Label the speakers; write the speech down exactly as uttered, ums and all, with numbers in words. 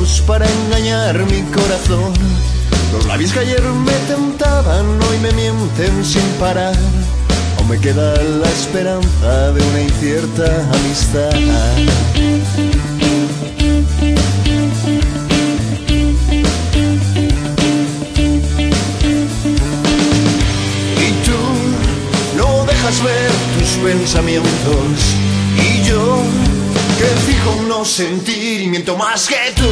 Speaker 1: ojos para engañar mi corazón. Los labios que ayer me tentaban hoy me mienten sin parar. Aún me queda la esperanza de una incierta amistad. Y tú no dejas ver tus pensamientos, y yo que fijo no sentir y miento más que tú.